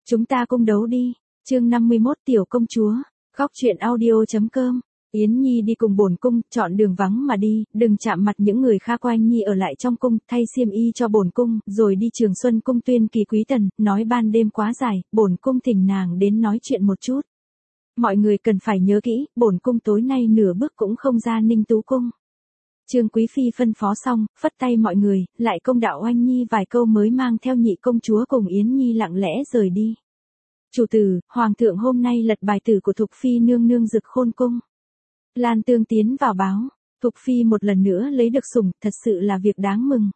Chúng ta cung đấu đi. Chương 51 Tiểu công chúa. Góc truyện audio.com. Yến Nhi đi cùng bổn cung, chọn đường vắng mà đi, đừng chạm mặt những người khác. Oanh Nhi ở lại trong cung, thay xiêm y cho bổn cung, rồi đi Trường Xuân cung tuyên kỳ quý tần, nói ban đêm quá dài, bổn cung thỉnh nàng đến nói chuyện một chút. Mọi người cần phải nhớ kỹ, bổn cung tối nay nửa bước cũng không ra Ninh Tú cung. Trương Quý Phi phân phó xong, phất tay mọi người, lại công đạo Oanh Nhi vài câu mới mang theo nhị công chúa cùng Yến Nhi lặng lẽ rời đi. Chủ tử, hoàng thượng hôm nay lật bài tử của Thục Phi nương nương Dực Khôn cung. Lan Tương tiến vào báo, Thục Phi một lần nữa lấy được sủng, thật sự là việc đáng mừng.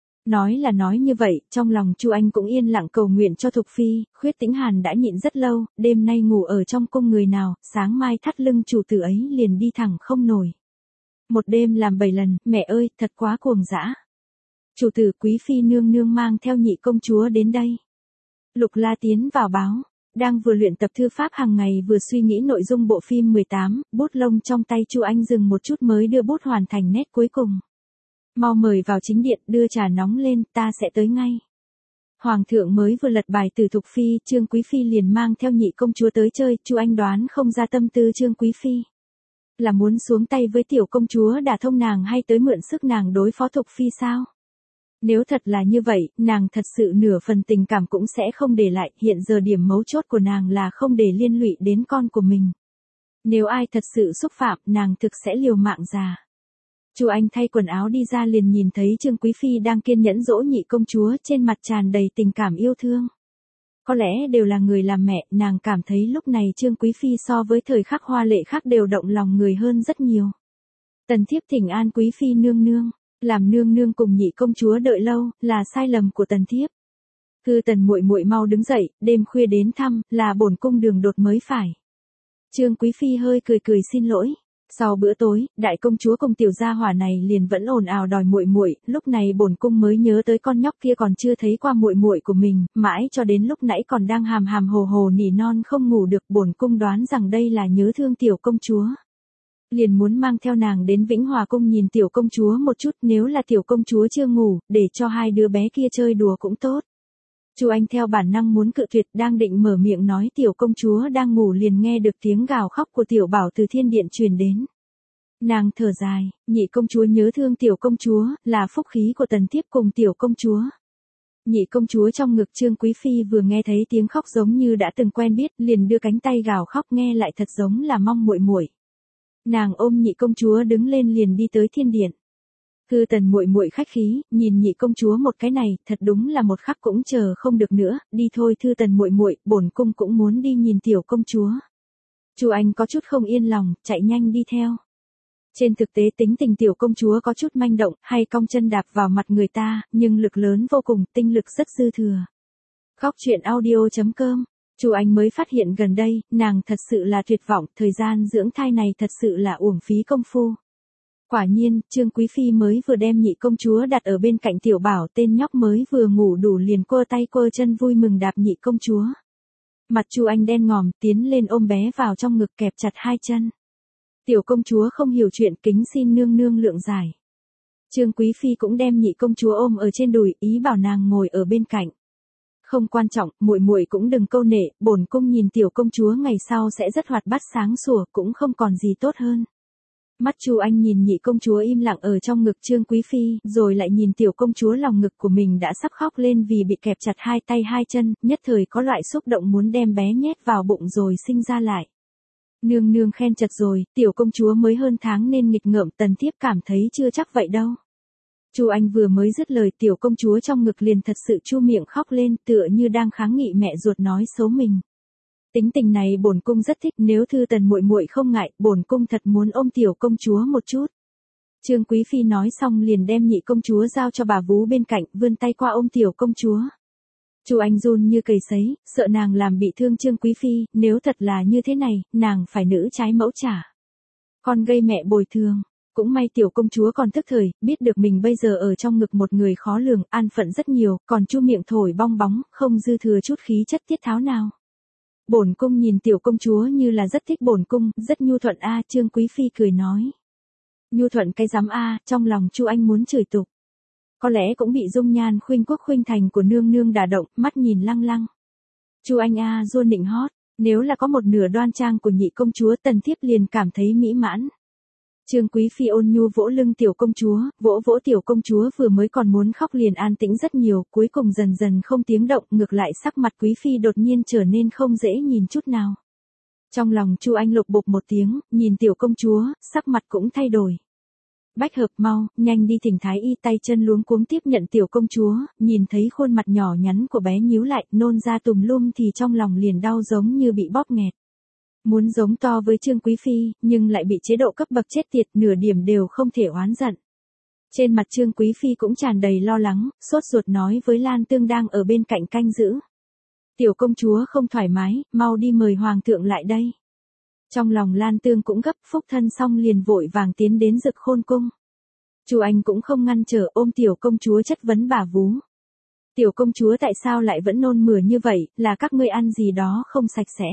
Nói là nói như vậy, trong lòng Chu Anh cũng yên lặng cầu nguyện cho Thục Phi. Khuyết Tĩnh Hàn đã nhịn rất lâu, đêm nay ngủ ở trong cung người nào, sáng mai thắt lưng chủ tử ấy liền đi thẳng không nổi. Một đêm làm 7 lần, mẹ ơi, thật quá cuồng dã. Chủ tử Quý Phi nương nương mang theo nhị công chúa đến đây. Lục La tiến vào báo, đang vừa luyện tập thư pháp hàng ngày vừa suy nghĩ nội dung bộ phim 18, bút lông trong tay Chu Anh dừng một chút mới đưa bút hoàn thành nét cuối cùng. Mau mời vào chính điện, đưa trà nóng lên, ta sẽ tới ngay. Hoàng thượng mới vừa lật bài từ Thục Phi, Trương Quý Phi liền mang theo nhị công chúa tới chơi. Chu Anh đoán không ra tâm tư Trương Quý Phi. Là muốn xuống tay với tiểu công chúa đả thông nàng hay tới mượn sức nàng đối phó Thục Phi sao? Nếu thật là như vậy, nàng thật sự nửa phần tình cảm cũng sẽ không để lại, hiện giờ điểm mấu chốt của nàng là không để liên lụy đến con của mình. Nếu ai thật sự xúc phạm, nàng thực sẽ liều mạng già. Chu Anh thay quần áo đi ra liền nhìn thấy Trương Quý Phi đang kiên nhẫn dỗ nhị công chúa, trên mặt tràn đầy tình cảm yêu thương. Có lẽ đều là người làm mẹ, nàng cảm thấy lúc này Trương Quý Phi so với thời khắc hoa lệ khác đều động lòng người hơn rất nhiều. Tần thiếp thỉnh an Quý Phi nương nương, làm nương nương cùng nhị công chúa đợi lâu, là sai lầm của tần thiếp. Thư Tần muội muội mau đứng dậy, đêm khuya đến thăm, là bổn cung đường đột mới phải. Trương Quý Phi hơi cười cười xin lỗi. Sau bữa tối, đại công chúa cùng tiểu gia hỏa này liền vẫn ồn ào đòi muội muội, lúc này bổn cung mới nhớ tới con nhóc kia còn chưa thấy qua muội muội của mình, mãi cho đến lúc nãy còn đang hàm hàm hồ hồ nỉ non không ngủ được, bổn cung đoán rằng đây là nhớ thương tiểu công chúa. Liền muốn mang theo nàng đến Vĩnh Hòa cung nhìn tiểu công chúa một chút, nếu là tiểu công chúa chưa ngủ, để cho hai đứa bé kia chơi đùa cũng tốt. Chu Anh theo bản năng muốn cự tuyệt, đang định mở miệng nói tiểu công chúa đang ngủ liền nghe được tiếng gào khóc của tiểu bảo từ thiên điện truyền đến. Nàng thở dài, nhị công chúa nhớ thương tiểu công chúa, là phúc khí của tần thiếp cùng tiểu công chúa. Nhị công chúa trong ngực Trương Quý Phi vừa nghe thấy tiếng khóc giống như đã từng quen biết, liền đưa cánh tay gào khóc nghe lại thật giống là mong muội muội. Nàng ôm nhị công chúa đứng lên liền đi tới thiên điện. Thư Tần muội muội khách khí, nhìn nhị công chúa một cái này, thật đúng là một khắc cũng chờ không được nữa, đi thôi Thư Tần muội muội, bổn cung cũng muốn đi nhìn tiểu công chúa. Chu Anh có chút không yên lòng, chạy nhanh đi theo. Trên thực tế tính tình tiểu công chúa có chút manh động, hay cong chân đạp vào mặt người ta, nhưng lực lớn vô cùng, tinh lực rất dư thừa. Góc truyện audio.com. Chu Anh mới phát hiện gần đây, nàng thật sự là tuyệt vọng, thời gian dưỡng thai này thật sự là uổng phí công phu. Quả nhiên, Trương Quý Phi mới vừa đem nhị công chúa đặt ở bên cạnh tiểu bảo, tên nhóc mới vừa ngủ đủ liền quơ tay quơ chân vui mừng đạp nhị công chúa. Mặt Chu Anh đen ngòm, tiến lên ôm bé vào trong ngực kẹp chặt hai chân. Tiểu công chúa không hiểu chuyện, kính xin nương nương lượng giải. Trương Quý Phi cũng đem nhị công chúa ôm ở trên đùi, ý bảo nàng ngồi ở bên cạnh. Không quan trọng, muội muội cũng đừng câu nệ, bổn cung nhìn tiểu công chúa ngày sau sẽ rất hoạt bát sáng sủa, cũng không còn gì tốt hơn. Mắt Chu Anh nhìn nhị công chúa im lặng ở trong ngực Trương Quý Phi, rồi lại nhìn tiểu công chúa lòng ngực của mình đã sắp khóc lên vì bị kẹp chặt hai tay hai chân, nhất thời có loại xúc động muốn đem bé nhét vào bụng rồi sinh ra lại. Nương nương khen chật rồi, tiểu công chúa mới hơn tháng nên nghịch ngợm, tần thiếp cảm thấy chưa chắc vậy đâu. Chu Anh vừa mới dứt lời, tiểu công chúa trong ngực liền thật sự chu miệng khóc lên, tựa như đang kháng nghị mẹ ruột nói xấu mình. Tính tình này bổn cung rất thích, nếu Thư Tần muội muội không ngại, bổn cung thật muốn ôm tiểu công chúa một chút. Trương Quý Phi nói xong liền đem nhị công chúa giao cho bà vú bên cạnh, vươn tay qua ôm tiểu công chúa. Chu Anh run như cầy sấy, sợ nàng làm bị thương Trương Quý Phi, nếu thật là như thế này, nàng phải nữ trái mẫu trả. Con gây mẹ bồi thường. Cũng may tiểu công chúa còn thức thời, biết được mình bây giờ ở trong ngực một người khó lường, an phận rất nhiều, còn chu miệng thổi bong bóng, không dư thừa chút khí chất tiết tháo nào. Bổn cung nhìn tiểu công chúa như là rất thích bổn cung, rất nhu thuận a, Trương Quý Phi cười nói. Nhu thuận cái dám a, trong lòng Chu Anh muốn chửi tục. Có lẽ cũng bị dung nhan khuynh quốc khuynh thành của nương nương đả động, mắt nhìn lăng lăng. Chu Anh a Dua nịnh hót, nếu là có một nửa đoan trang của nhị công chúa tần thiếp liền cảm thấy mỹ mãn. Trương Quý Phi ôn nhu vỗ lưng tiểu công chúa, vỗ vỗ tiểu công chúa vừa mới còn muốn khóc liền an tĩnh rất nhiều, cuối cùng dần dần không tiếng động, ngược lại sắc mặt Quý Phi đột nhiên trở nên không dễ nhìn chút nào. Trong lòng Chu Anh lục bục một tiếng, nhìn tiểu công chúa, sắc mặt cũng thay đổi. Bách hợp mau, nhanh đi thỉnh thái y, tay chân luống cuống tiếp nhận tiểu công chúa, nhìn thấy khuôn mặt nhỏ nhắn của bé nhíu lại, nôn ra tùm lum thì trong lòng liền đau giống như bị bóp nghẹt. Muốn giống to với Trương Quý Phi, nhưng lại bị chế độ cấp bậc chết tiệt, nửa điểm đều không thể oán giận. Trên mặt Trương Quý Phi cũng tràn đầy lo lắng, sốt ruột nói với Lan Tương đang ở bên cạnh canh giữ. Tiểu công chúa không thoải mái, mau đi mời hoàng thượng lại đây. Trong lòng Lan Tương cũng gấp, phúc thân xong liền vội vàng tiến đến Dực Khôn cung. Chu Anh cũng không ngăn trở, ôm tiểu công chúa chất vấn bà vú. Tiểu công chúa tại sao lại vẫn nôn mửa như vậy, là các ngươi ăn gì đó không sạch sẽ.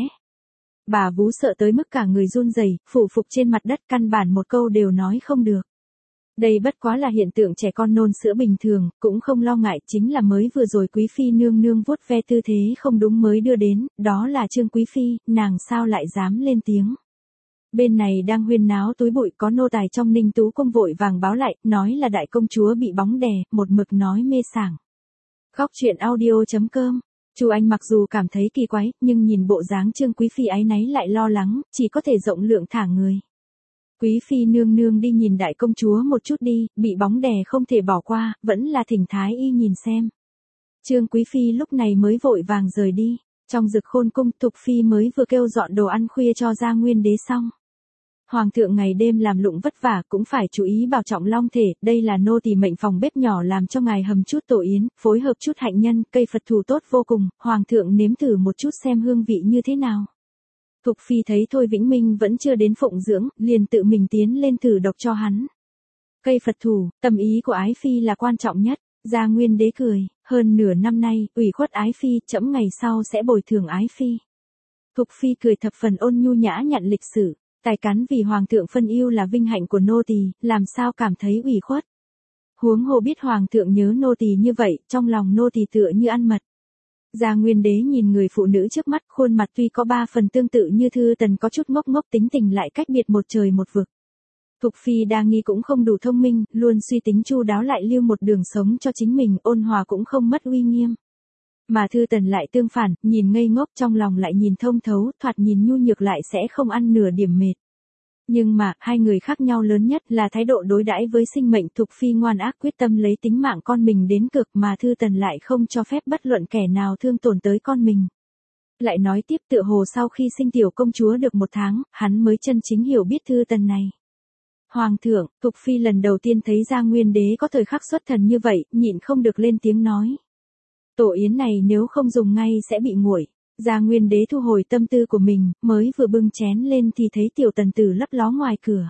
Bà vú sợ tới mức cả người run rẩy, phủ phục trên mặt đất, căn bản một câu đều nói không được. Đây bất quá là hiện tượng trẻ con nôn sữa bình thường, cũng không lo ngại, chính là mới vừa rồi Quý Phi nương nương vuốt ve tư thế không đúng mới đưa đến, đó là Trương Quý Phi, nàng sao lại dám lên tiếng. Bên này đang huyên náo túi bụi, có nô tài trong Ninh Tú cung vội vàng báo lại, nói là đại công chúa bị bóng đè, một mực nói mê sảng. Khóc chuyện audio.com. Chu Anh mặc dù cảm thấy kỳ quái, nhưng nhìn bộ dáng Trương Quý Phi áy náy lại lo lắng, chỉ có thể rộng lượng thả người. Quý Phi nương nương đi nhìn đại công chúa một chút đi, bị bóng đè không thể bỏ qua, vẫn là thỉnh thái y nhìn xem. Trương Quý Phi lúc này mới vội vàng rời đi. Trong Dực Khôn cung, Thục Phi mới vừa kêu dọn đồ ăn khuya cho Gia Nguyên đế xong. Hoàng thượng ngày đêm làm lụng vất vả, cũng phải chú ý bảo trọng long thể, đây là nô tỳ mệnh phòng bếp nhỏ làm cho ngài hầm chút tổ yến, phối hợp chút hạnh nhân, cây Phật thủ tốt vô cùng, hoàng thượng nếm thử một chút xem hương vị như thế nào. Thục Phi thấy Thôi Vĩnh Minh vẫn chưa đến phụng dưỡng, liền tự mình tiến lên thử độc cho hắn. Cây Phật thủ, tâm ý của Ái Phi là quan trọng nhất. Gia Nguyên đế cười, hơn nửa năm nay, ủy khuất Ái Phi, trẫm ngày sau sẽ bồi thường Ái Phi. Thục Phi cười thập phần ôn nhu nhã nhặn lịch sử, tài cán vì hoàng thượng phân yêu là vinh hạnh của nô tỳ, làm sao cảm thấy ủy khuất. Huống hồ biết hoàng thượng nhớ nô tỳ như vậy, trong lòng nô tỳ tựa như ăn mật. Gia Nguyên đế nhìn người phụ nữ trước mắt, khuôn mặt tuy có 3 phần tương tự như Thư Tần có chút ngốc ngốc, tính tình lại cách biệt một trời một vực. Thục Phi đa nghi cũng không đủ thông minh, luôn suy tính chu đáo lại lưu một đường sống cho chính mình, ôn hòa cũng không mất uy nghiêm. Mà Thư Tần lại tương phản, nhìn ngây ngốc trong lòng lại nhìn thông thấu, thoạt nhìn nhu nhược lại sẽ không ăn nửa điểm mệt. Nhưng mà, hai người khác nhau lớn nhất là thái độ đối đãi với sinh mệnh. Thục Phi ngoan ác quyết tâm lấy tính mạng con mình đến cực, mà Thư Tần lại không cho phép bất luận kẻ nào thương tổn tới con mình. Lại nói tiếp, tựa hồ sau khi sinh tiểu công chúa được 1 tháng, hắn mới chân chính hiểu biết Thư Tần này. Hoàng thượng, Thục Phi lần đầu tiên thấy Gia Nguyên đế có thời khắc xuất thần như vậy, nhịn không được lên tiếng nói. Tổ yến này nếu không dùng ngay sẽ bị nguội. Gia Nguyên đế thu hồi tâm tư của mình, mới vừa bưng chén lên thì thấy tiểu tần tử lấp ló ngoài cửa.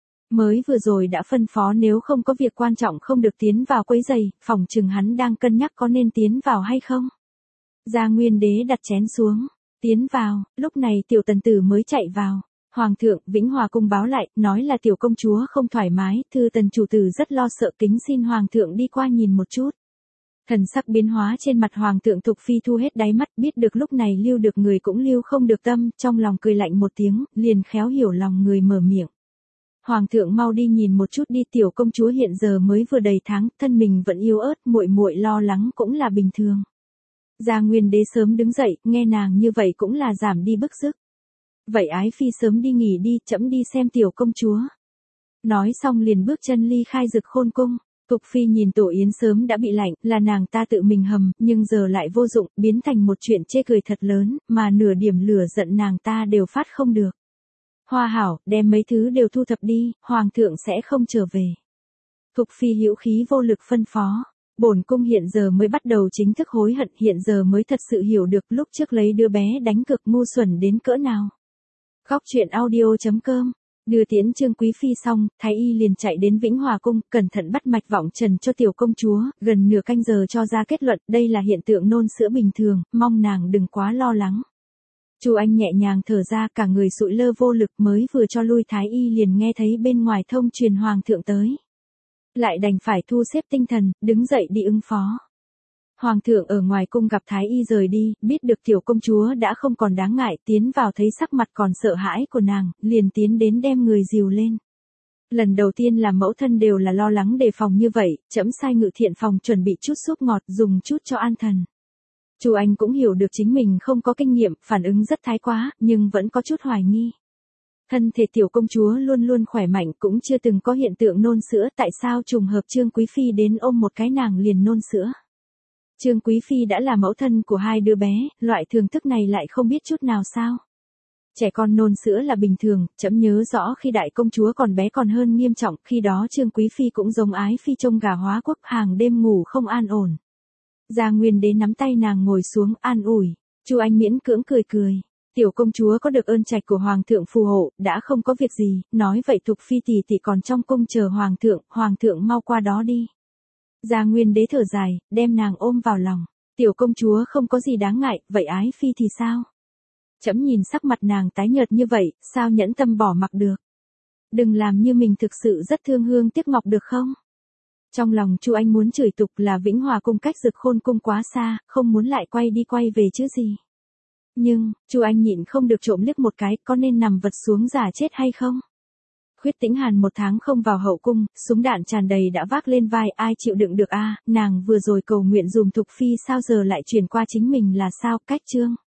Mới vừa rồi đã phân phó nếu không có việc quan trọng không được tiến vào quấy rầy, phỏng chừng hắn đang cân nhắc có nên tiến vào hay không. Gia Nguyên đế đặt chén xuống, tiến vào, lúc này tiểu tần tử mới chạy vào. Hoàng thượng, Vĩnh Hòa cung báo lại, nói là tiểu công chúa không thoải mái, Thư Tần chủ tử rất lo sợ, kính xin hoàng thượng đi qua nhìn một chút. Thần sắc biến hóa trên mặt hoàng thượng. Thục Phi thu hết đáy mắt, biết được lúc này lưu được người cũng lưu không được tâm, trong lòng cười lạnh một tiếng, liền khéo hiểu lòng người mở miệng. Hoàng thượng mau đi nhìn một chút đi, tiểu công chúa hiện giờ mới vừa đầy tháng, thân mình vẫn yếu ớt, muội muội lo lắng cũng là bình thường. Gia Nguyên đế sớm đứng dậy, nghe nàng như vậy cũng là giảm đi bức sức. Vậy Ái Phi sớm đi nghỉ đi, trẫm đi xem tiểu công chúa. Nói xong liền bước chân ly khai Dực Khôn cung. Thục Phi nhìn tổ yến sớm đã bị lạnh, là nàng ta tự mình hầm, nhưng giờ lại vô dụng, biến thành một chuyện chê cười thật lớn, mà nửa điểm lửa giận nàng ta đều phát không được. Hoa hảo, đem mấy thứ đều thu thập đi, hoàng thượng sẽ không trở về. Thục Phi hữu khí vô lực phân phó. Bổn cung hiện giờ mới bắt đầu chính thức hối hận, hiện giờ mới thật sự hiểu được lúc trước lấy đứa bé đánh cực ngu xuẩn đến cỡ nào. Khóc chuyện audio.com. Đưa tiễn Trương Quý Phi xong, thái y liền chạy đến Vĩnh Hòa cung, cẩn thận bắt mạch vọng trần cho tiểu công chúa, gần nửa canh giờ cho ra kết luận, đây là hiện tượng nôn sữa bình thường, mong nàng đừng quá lo lắng. Chu Anh nhẹ nhàng thở ra, cả người sụi lơ vô lực, mới vừa cho lui thái y liền nghe thấy bên ngoài thông truyền hoàng thượng tới. Lại đành phải thu xếp tinh thần, đứng dậy đi ứng phó. Hoàng thượng ở ngoài cung gặp Thái y rời đi, biết được tiểu công chúa đã không còn đáng ngại, tiến vào thấy sắc mặt còn sợ hãi của nàng, liền tiến đến đem người dìu lên. Lần đầu tiên làm mẫu thân đều là lo lắng đề phòng như vậy, trẫm sai Ngự Thiện phòng chuẩn bị chút súp ngọt dùng chút cho an thần. Chu Anh cũng hiểu được chính mình không có kinh nghiệm, phản ứng rất thái quá, nhưng vẫn có chút hoài nghi. Thân thể tiểu công chúa luôn luôn khỏe mạnh, cũng chưa từng có hiện tượng nôn sữa, tại sao trùng hợp Trương Quý Phi đến ôm một cái nàng liền nôn sữa. Trương Quý Phi đã là mẫu thân của hai đứa bé, loại thường thức này lại không biết chút nào sao. Trẻ con nôn sữa là bình thường, trẫm nhớ rõ khi đại công chúa còn bé còn hơn nghiêm trọng, khi đó Trương Quý Phi cũng giống Ái Phi trông gà hóa quốc, hàng đêm ngủ không an ổn. Gia Nguyên Đế nắm tay nàng ngồi xuống an ủi, Chu Anh miễn cưỡng cười cười. Tiểu công chúa có được ơn trạch của hoàng thượng phù hộ, đã không có việc gì, nói vậy Thục Phi tỷ tỷ còn trong cung chờ hoàng thượng mau qua đó đi. Gia Nguyên Đế thở dài, đem nàng ôm vào lòng, tiểu công chúa không có gì đáng ngại, vậy Ái Phi thì sao? Trẫm nhìn sắc mặt nàng tái nhợt như vậy, sao nhẫn tâm bỏ mặc được? Đừng làm như mình thực sự rất thương hương tiếc ngọc được không? Trong lòng Chu Anh muốn chửi tục là Vĩnh Hòa cung cách Dực Khôn cung quá xa, không muốn lại quay đi quay về chứ gì. Nhưng, Chu Anh nhịn không được trộm liếc một cái, có nên nằm vật xuống giả chết hay không? Khuyết Tĩnh Hàn 1 tháng không vào hậu cung, súng đạn tràn đầy đã vác lên vai, ai chịu đựng được a? Nàng vừa rồi cầu nguyện dùm Thục Phi sao giờ lại chuyển qua chính mình là sao? Cách Trương